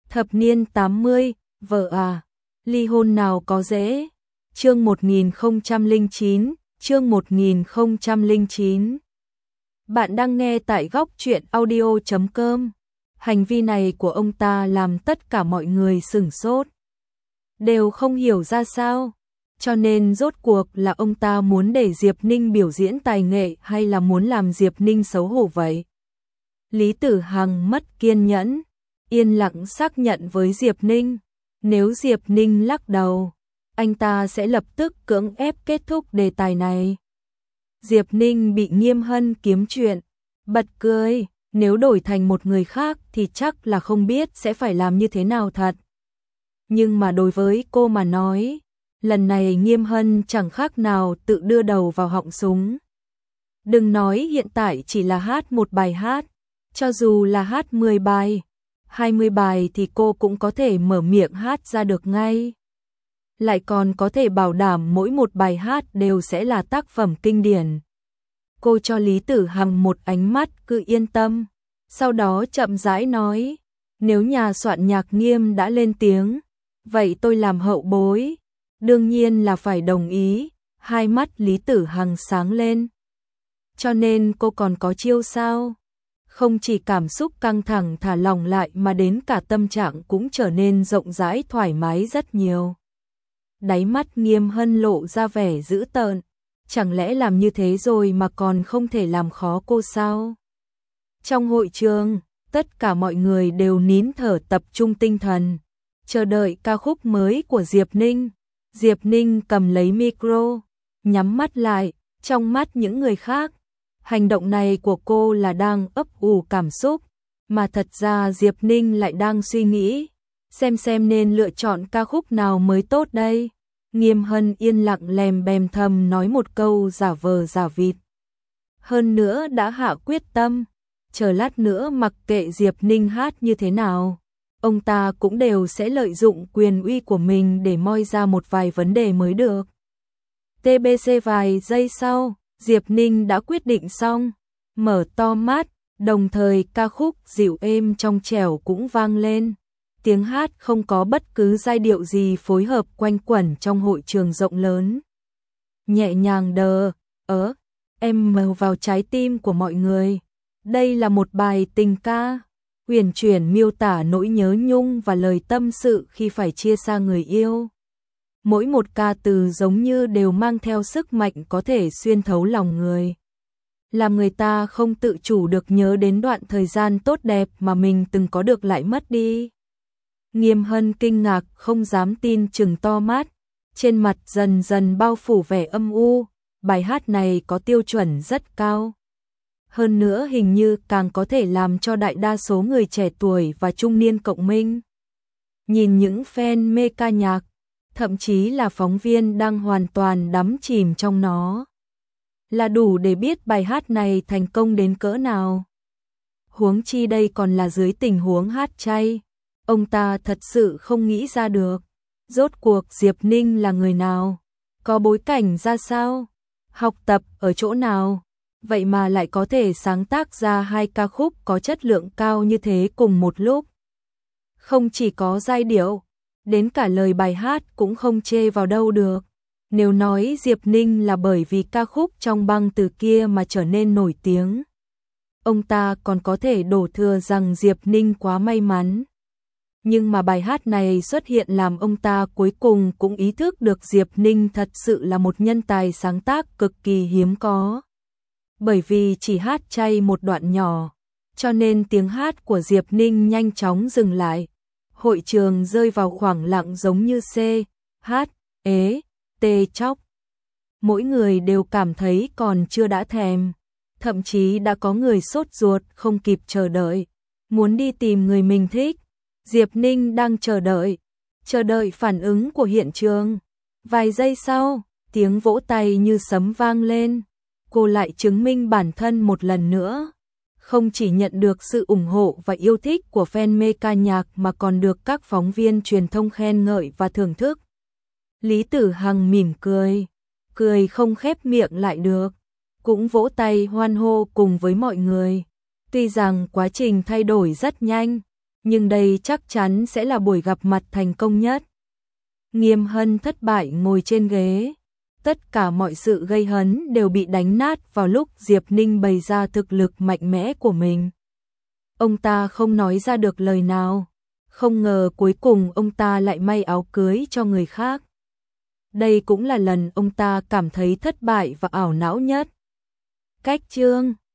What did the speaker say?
Thập niên 80, vợ à, ly hôn nào có dễ. Chương 1009, chương 1009. Bạn đang nghe tại góc truyện audio.com. Hành vi này của ông ta làm tất cả mọi người sửng sốt, đều không hiểu ra sao. Cho nên rốt cuộc là ông ta muốn để Diệp Ninh biểu diễn tài nghệ hay là muốn làm Diệp Ninh xấu hổ vậy? Lý Tử Hằng mất kiên nhẫn, yên lặng xác nhận với Diệp Ninh. Nếu Diệp Ninh lắc đầu, anh ta sẽ lập tức cưỡng ép kết thúc đề tài này. Diệp Ninh bị Nghiêm Hân kiếm chuyện, bật cười. Nếu đổi thành một người khác thì chắc là không biết sẽ phải làm như thế nào thật. Nhưng mà đối với cô mà nói, lần này Nghiêm Hân chẳng khác nào tự đưa đầu vào họng súng. Đừng nói hiện tại chỉ là hát một bài hát, cho dù là hát 10 bài, 20 bài thì cô cũng có thể mở miệng hát ra được ngay. Lại còn có thể bảo đảm mỗi một bài hát đều sẽ là tác phẩm kinh điển. Cô cho Lý Tử Hằng một ánh mắt cứ yên tâm, sau đó chậm rãi nói, nếu nhà soạn nhạc Nghiêm đã lên tiếng, vậy tôi làm hậu bối, đương nhiên là phải đồng ý. Hai mắt Lý Tử Hằng sáng lên. Cho nên cô còn có chiêu sao? Không chỉ cảm xúc căng thẳng thả lỏng lại mà đến cả tâm trạng cũng trở nên rộng rãi thoải mái rất nhiều. Đáy mắt Nghiêm Hân lộ ra vẻ dữ tợn. Chẳng lẽ làm như thế rồi mà còn không thể làm khó cô sao? Trong hội trường, tất cả mọi người đều nín thở tập trung tinh thần, chờ đợi ca khúc mới của Diệp Ninh. Diệp Ninh cầm lấy micro, nhắm mắt lại, trong mắt những người khác, hành động này của cô là đang ấp ủ cảm xúc, mà thật ra Diệp Ninh lại đang suy nghĩ, xem nên lựa chọn ca khúc nào mới tốt đây. Nghiêm Hân yên lặng lèm bèm thầm nói một câu giả vờ giả vịt. Hơn nữa đã hạ quyết tâm, chờ lát nữa mặc kệ Diệp Ninh hát như thế nào, ông ta cũng đều sẽ lợi dụng quyền uy của mình để moi ra một vài vấn đề mới được. TBC vài giây sau, Diệp Ninh đã quyết định xong, mở to mắt, đồng thời ca khúc dịu êm trong trẻo cũng vang lên. Tiếng hát không có bất cứ giai điệu gì phối hợp quanh quẩn trong hội trường rộng lớn. Nhẹ nhàng em mờ vào trái tim của mọi người. Đây là một bài tình ca, uyển chuyển miêu tả nỗi nhớ nhung và lời tâm sự khi phải chia xa người yêu. Mỗi một ca từ giống như đều mang theo sức mạnh có thể xuyên thấu lòng người, làm người ta không tự chủ được nhớ đến đoạn thời gian tốt đẹp mà mình từng có được lại mất đi. Nghiêm Hân kinh ngạc không dám tin trừng to mắt, trên mặt dần dần bao phủ vẻ âm u. Bài hát này có tiêu chuẩn rất cao. Hơn nữa hình như càng có thể làm cho đại đa số người trẻ tuổi và trung niên cộng minh. Nhìn những fan mê ca nhạc, thậm chí là phóng viên đang hoàn toàn đắm chìm trong nó, là đủ để biết bài hát này thành công đến cỡ nào. Huống chi đây còn là dưới tình huống hát chay. Ông ta thật sự không nghĩ ra được, rốt cuộc Diệp Ninh là người nào, có bối cảnh ra sao, học tập ở chỗ nào, vậy mà lại có thể sáng tác ra hai ca khúc có chất lượng cao như thế cùng một lúc. Không chỉ có giai điệu, đến cả lời bài hát cũng không chê vào đâu được. Nếu nói Diệp Ninh là bởi vì ca khúc Trong băng từ kia mà trở nên nổi tiếng, ông ta còn có thể đổ thừa rằng Diệp Ninh quá may mắn. Nhưng mà bài hát này xuất hiện làm ông ta cuối cùng cũng ý thức được Diệp Ninh thật sự là một nhân tài sáng tác cực kỳ hiếm có. Bởi vì chỉ hát chay một đoạn nhỏ, cho nên tiếng hát của Diệp Ninh nhanh chóng dừng lại. Hội trường rơi vào khoảng lặng giống như chóc. Mỗi người đều cảm thấy còn chưa đã thèm, thậm chí đã có người sốt ruột không kịp chờ đợi, muốn đi tìm người mình thích. Diệp Ninh đang chờ đợi phản ứng của hiện trường. Vài giây sau, tiếng vỗ tay như sấm vang lên. Cô lại chứng minh bản thân một lần nữa. Không chỉ nhận được sự ủng hộ và yêu thích của fan mê ca nhạc mà còn được các phóng viên truyền thông khen ngợi và thưởng thức. Lý Tử Hằng mỉm cười không khép miệng lại được, cũng vỗ tay hoan hô cùng với mọi người. Tuy rằng quá trình thay đổi rất nhanh, nhưng đây chắc chắn sẽ là buổi gặp mặt thành công nhất. Nghiêm Hân thất bại ngồi trên ghế. Tất cả mọi sự gây hấn đều bị đánh nát vào lúc Diệp Ninh bày ra thực lực mạnh mẽ của mình. Ông ta không nói ra được lời nào. Không ngờ cuối cùng ông ta lại may áo cưới cho người khác. Đây cũng là lần ông ta cảm thấy thất bại và ảo não nhất. Cách chương